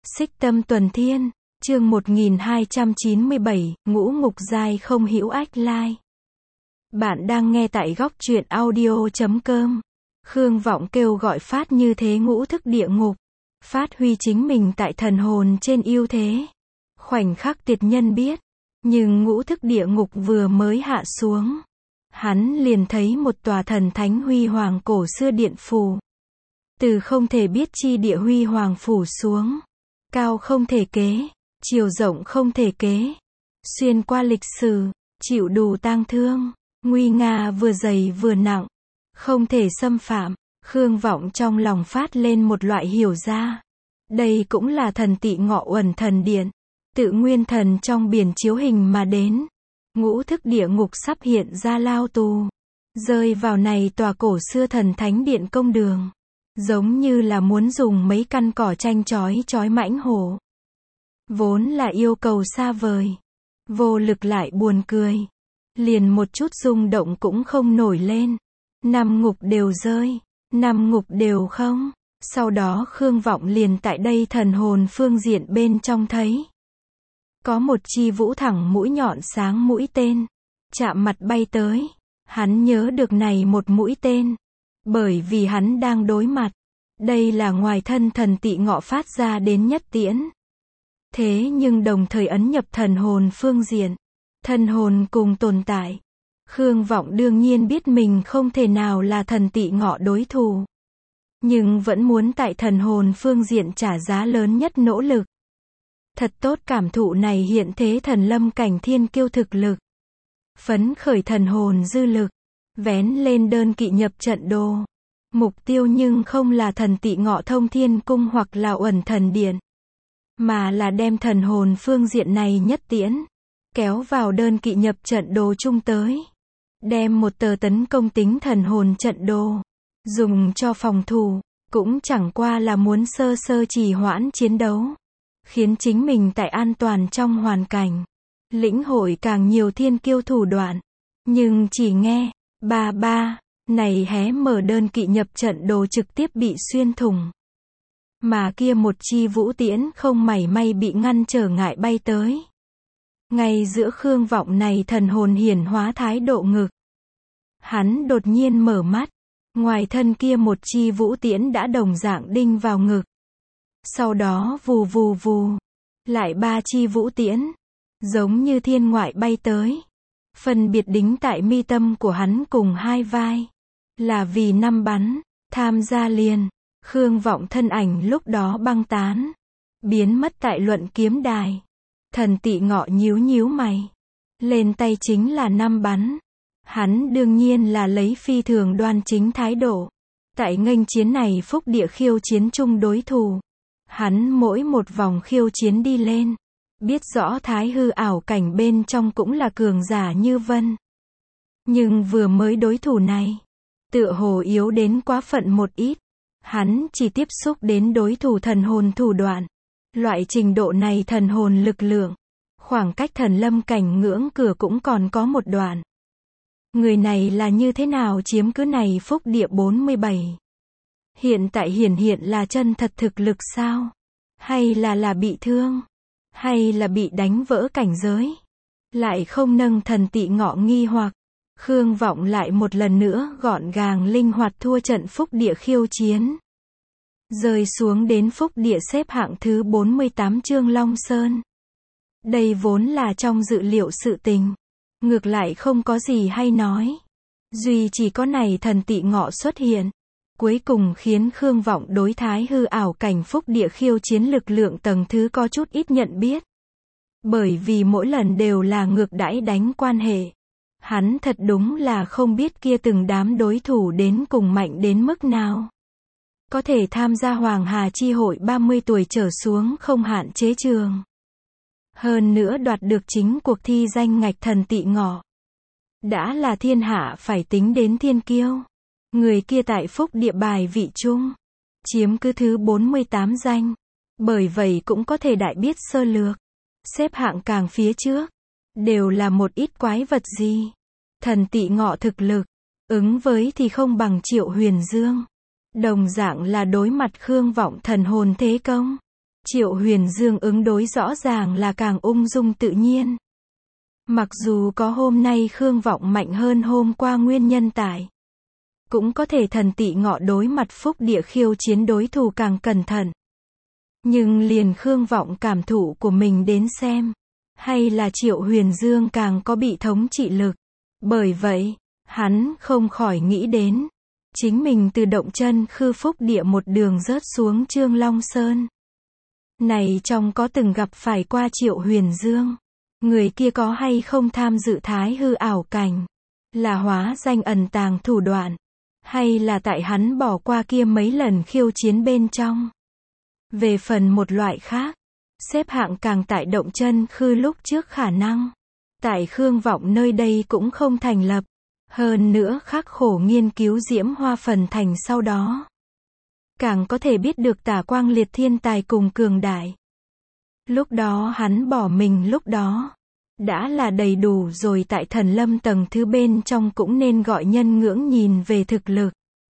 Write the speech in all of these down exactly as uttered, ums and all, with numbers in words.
Xích Tâm Tuần Thiên, chương một nghìn hai trăm chín mươi bảy, Ngũ Ngục Giai không hữu ách lai. Bạn đang nghe tại góc truyện audio chấm com. Khương Vọng kêu gọi phát như thế ngũ thức địa ngục, phát huy chính mình tại thần hồn trên ưu thế. Khoảnh khắc tiệt nhân biết, nhưng ngũ thức địa ngục vừa mới hạ xuống, hắn liền thấy một tòa thần thánh huy hoàng cổ xưa điện phù. Từ không thể biết chi địa huy hoàng phủ xuống, cao không thể kế, chiều rộng không thể kế, xuyên qua lịch sử, chịu đủ tang thương, nguy nga vừa dày vừa nặng, không thể xâm phạm. Khương Vọng trong lòng phát lên một loại hiểu ra. Đây cũng là thần Tị Ngọ Uẩn Thần Điện, tự nguyên thần trong biển chiếu hình mà đến. Ngũ thức địa ngục sắp hiện ra lao tù, rơi vào này tòa cổ xưa thần thánh điện công đường, giống như là muốn dùng mấy căn cỏ tranh chói chói mãnh hổ. Vốn là yêu cầu xa vời, vô lực lại buồn cười, liền một chút rung động cũng không nổi lên. Năm ngục đều rơi, năm ngục đều không. Sau đó Khương Vọng liền tại đây thần hồn phương diện bên trong thấy có một chi vũ thẳng mũi nhọn sáng mũi tên, chạm mặt bay tới. Hắn nhớ được này một mũi tên, bởi vì hắn đang đối mặt. Đây là ngoài thân thần Tị Ngọ phát ra đến nhất tiễn. Thế nhưng đồng thời ấn nhập thần hồn phương diện, thần hồn cùng tồn tại. Khương Vọng đương nhiên biết mình không thể nào là thần Tị Ngọ đối thủ, nhưng vẫn muốn tại thần hồn phương diện trả giá lớn nhất nỗ lực. Thật tốt cảm thụ này hiện thế thần lâm cảnh thiên kiêu thực lực. Phấn khởi thần hồn dư lực, vén lên đơn kỵ nhập trận đồ. Mục tiêu nhưng không là thần Tị Ngọ Thông Thiên Cung hoặc là Uẩn Thần Điện, mà là đem thần hồn phương diện này nhất tiễn, kéo vào đơn kỵ nhập trận đồ chung tới. Đem một tờ tấn công tính thần hồn trận đồ, dùng cho phòng thủ, cũng chẳng qua là muốn sơ sơ trì hoãn chiến đấu. Khiến chính mình tại an toàn trong hoàn cảnh, lĩnh hội càng nhiều thiên kiêu thủ đoạn. Nhưng chỉ nghe, ba ba, này hé mở đơn kỵ nhập trận đồ trực tiếp bị xuyên thủng. Mà kia một chi vũ tiễn không mảy may bị ngăn trở ngại bay tới. Ngay giữa Khương Vọng này thần hồn hiển hóa thái độ ngực. Hắn đột nhiên mở mắt, ngoài thân kia một chi vũ tiễn đã đồng dạng đinh vào ngực. Sau đó vù vù vù, lại ba chi vũ tiễn, giống như thiên ngoại bay tới. Phân biệt đính tại mi tâm của hắn cùng hai vai. Là vì năm bắn, tham gia liền. Khương Vọng thân ảnh lúc đó băng tán, biến mất tại luận kiếm đài. Thần Tị Ngọ nhíu nhíu mày, lên tay chính là năm bắn. Hắn đương nhiên là lấy phi thường đoan chính thái độ, tại nghênh chiến này phúc địa khiêu chiến chung đối thủ. Hắn mỗi một vòng khiêu chiến đi lên, biết rõ thái hư ảo cảnh bên trong cũng là cường giả như vân. Nhưng vừa mới đối thủ này, tựa hồ yếu đến quá phận một ít. Hắn chỉ tiếp xúc đến đối thủ thần hồn thủ đoạn. Loại trình độ này thần hồn lực lượng, khoảng cách thần lâm cảnh ngưỡng cửa cũng còn có một đoạn. Người này là như thế nào chiếm cứ này phúc địa bốn mươi bảy? Hiện tại hiển hiện là chân thật thực lực sao? Hay là là bị thương? Hay là bị đánh vỡ cảnh giới? Lại không nâng thần Tị Ngọ nghi hoặc. Khương Vọng lại một lần nữa gọn gàng linh hoạt thua trận phúc địa khiêu chiến. Rơi xuống đến phúc địa xếp hạng thứ bốn mươi tám Trương Long Sơn. Đây vốn là trong dự liệu sự tình. Ngược lại không có gì hay nói. Duy chỉ có này thần Tị Ngọ xuất hiện. Cuối cùng khiến Khương Vọng đối thái hư ảo cảnh phúc địa khiêu chiến lực lượng tầng thứ có chút ít nhận biết. Bởi vì mỗi lần đều là ngược đãi đánh quan hệ. Hắn thật đúng là không biết kia từng đám đối thủ đến cùng mạnh đến mức nào. Có thể tham gia Hoàng Hà Chi hội ba mươi tuổi trở xuống không hạn chế trường. Hơn nữa đoạt được chính cuộc thi danh ngạch thần Tị Ngọ. Đã là thiên hạ phải tính đến thiên kiêu. Người kia tại phúc địa bài vị chung, chiếm cứ thứ bốn mươi tám danh. Bởi vậy cũng có thể đại biết sơ lược. Xếp hạng càng phía trước, đều là một ít quái vật gì. Thần Tị Ngọ thực lực, ứng với thì không bằng Triệu Huyền Dương. Đồng dạng là đối mặt Khương Vọng thần hồn thế công. Triệu Huyền Dương ứng đối rõ ràng là càng ung dung tự nhiên. Mặc dù có hôm nay Khương Vọng mạnh hơn hôm qua nguyên nhân tại. Cũng có thể thần tị ngọ đối mặt phúc địa khiêu chiến đối thủ càng cẩn thận. Nhưng liền Khương Vọng cảm thụ của mình đến xem. Hay là Triệu Huyền Dương càng có bị thống trị lực. Bởi vậy, hắn không khỏi nghĩ đến. Chính mình từ Động Chân Khư phúc địa một đường rớt xuống Trương Long Sơn. Này trong có từng gặp phải qua Triệu Huyền Dương. Người kia có hay không tham dự thái hư ảo cảnh. Là hóa danh ẩn tàng thủ đoạn. Hay là tại hắn bỏ qua kia mấy lần khiêu chiến bên trong. Về phần một loại khác. Xếp hạng càng tại Động Chân Khư lúc trước khả năng. Tại Khương Vọng nơi đây cũng không thành lập. Hơn nữa khắc khổ nghiên cứu Diễm Hoa phần thành sau đó. Càng có thể biết được Tả Quang Liệt thiên tài cùng cường đại. Lúc đó hắn bỏ mình lúc đó. Đã là đầy đủ rồi tại thần lâm tầng thứ bên trong cũng nên gọi nhân ngưỡng nhìn về thực lực.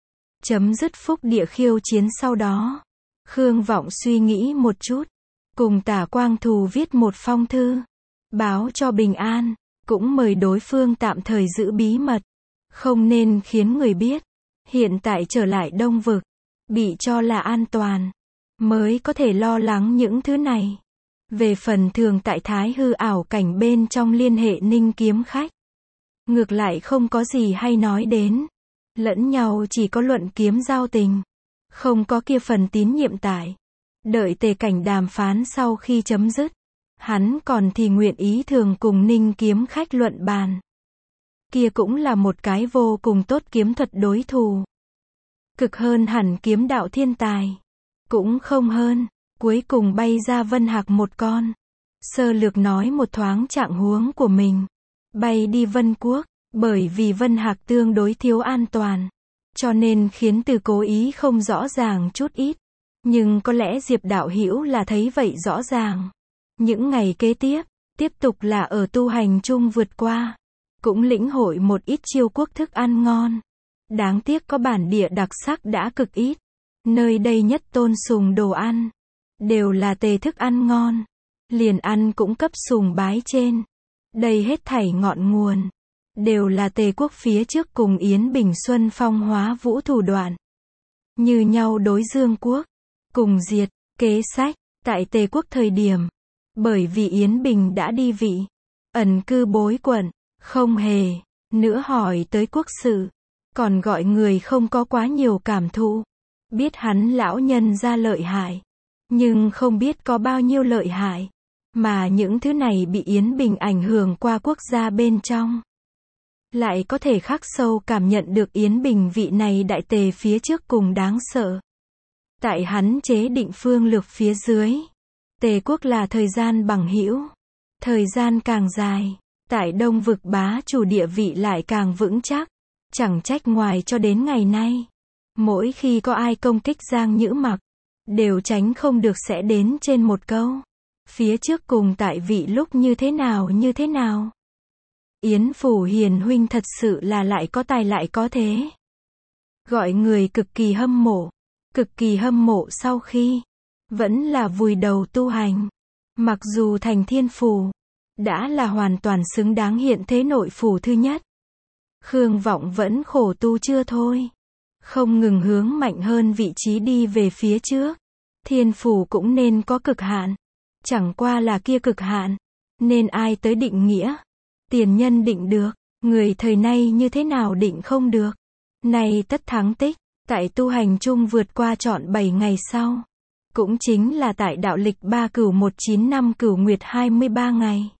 Chấm dứt phúc địa khiêu chiến sau đó. Khương Vọng suy nghĩ một chút. Cùng Tả Quang Thù viết một phong thư. Báo cho bình an. Cũng mời đối phương tạm thời giữ bí mật. Không nên khiến người biết. Hiện tại trở lại Đông Vực. Bị cho là an toàn. Mới có thể lo lắng những thứ này. Về phần thường tại thái hư ảo cảnh bên trong liên hệ Ninh kiếm khách. Ngược lại không có gì hay nói đến. Lẫn nhau chỉ có luận kiếm giao tình. Không có kia phần tín nhiệm tại. Đợi tề cảnh đàm phán sau khi chấm dứt. Hắn còn thì nguyện ý thường cùng Ninh kiếm khách luận bàn. Kia cũng là một cái vô cùng tốt kiếm thuật đối thủ. Cực hơn hẳn kiếm đạo thiên tài. Cũng không hơn. Cuối cùng bay ra Vân Hạc một con. Sơ lược nói một thoáng trạng huống của mình. Bay đi Vân Quốc. Bởi vì Vân Hạc tương đối thiếu an toàn. Cho nên khiến từ cố ý không rõ ràng chút ít. Nhưng có lẽ Diệp đạo hữu là thấy vậy rõ ràng. Những ngày kế tiếp. Tiếp tục là ở tu hành chung vượt qua. Cũng lĩnh hội một ít chiêu quốc thức ăn ngon. Đáng tiếc có bản địa đặc sắc đã cực ít. Nơi đây nhất tôn sùng đồ ăn. Đều là tề thức ăn ngon. Liền ăn cũng cấp sùng bái trên. Đây hết thảy ngọn nguồn. Đều là tề quốc phía trước cùng Yến Bình Xuân phong hóa vũ thủ đoạn. Như nhau đối Dương quốc. Cùng diệt, kế sách, tại tề quốc thời điểm. Bởi vì Yến Bình đã đi vị. Ẩn cư bối quận. Không hề. Nữa hỏi tới quốc sự. Còn gọi người không có quá nhiều cảm thụ. Biết hắn lão nhân ra lợi hại. Nhưng không biết có bao nhiêu lợi hại. Mà những thứ này bị Yến Bình ảnh hưởng qua quốc gia bên trong. Lại có thể khắc sâu cảm nhận được Yến Bình vị này đại tề phía trước cùng đáng sợ. Tại hắn chế định phương lược phía dưới. Tề quốc là thời gian bằng hữu. Thời gian càng dài. Tại Đông Vực bá chủ địa vị lại càng vững chắc. Chẳng trách ngoài cho đến ngày nay. Mỗi khi có ai công kích Giang Nhữ Mặc. Đều tránh không được sẽ đến trên một câu. Phía trước cùng tại vị lúc như thế nào như thế nào. Yến Phủ hiền huynh thật sự là lại có tài lại có thế. Gọi người cực kỳ hâm mộ. Cực kỳ hâm mộ sau khi. Vẫn là vùi đầu tu hành. Mặc dù thành thiên phủ. Đã là hoàn toàn xứng đáng hiện thế nội phủ thứ nhất. Khương Vọng vẫn khổ tu chưa thôi. Không ngừng hướng mạnh hơn vị trí đi về phía trước. Thiên phủ cũng nên có cực hạn. Chẳng qua là kia cực hạn. Nên ai tới định nghĩa. Tiền nhân định được. Người thời nay như thế nào định không được. Này tất thắng tích. Tại tu hành chung vượt qua trọn bảy ngày sau. Cũng chính là tại đạo lịch ba cửu một chín năm cửu nguyệt hai mươi ba ngày.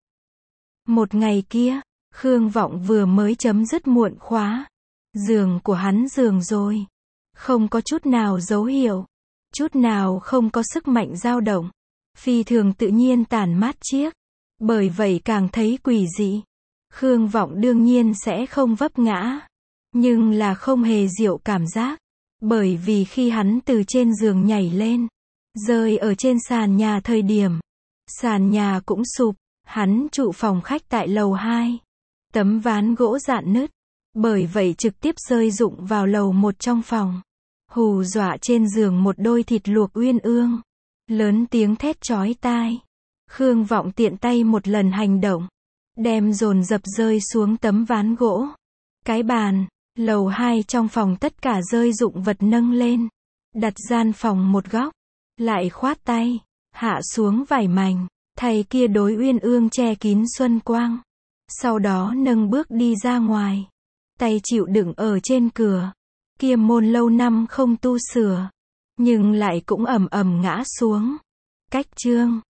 Một ngày kia. Khương Vọng vừa mới chấm dứt muộn khóa. Giường của hắn giường rồi. Không có chút nào dấu hiệu. Chút nào không có sức mạnh dao động. Phi thường tự nhiên tản mát chiếc. Bởi vậy càng thấy quỷ dị. Khương Vọng đương nhiên sẽ không vấp ngã. Nhưng là không hề diệu cảm giác. Bởi vì khi hắn từ trên giường nhảy lên. Rơi ở trên sàn nhà thời điểm. Sàn nhà cũng sụp. Hắn trụ phòng khách tại lầu hai. Tấm ván gỗ rạn nứt. Bởi vậy trực tiếp rơi rụng vào lầu một trong phòng. Hù dọa trên giường một đôi thịt luộc uyên ương. Lớn tiếng thét chói tai. Khương Vọng tiện tay một lần hành động. Đem dồn dập rơi xuống tấm ván gỗ. Cái bàn, lầu hai trong phòng tất cả rơi dụng vật nâng lên. Đặt gian phòng một góc. Lại khoát tay. Hạ xuống vải mảnh. Thầy kia đối uyên ương che kín xuân quang. Sau đó nâng bước đi ra ngoài. Tay chịu đựng ở trên cửa. Kia môn lâu năm không tu sửa. Nhưng lại cũng ầm ầm ngã xuống. Cách chương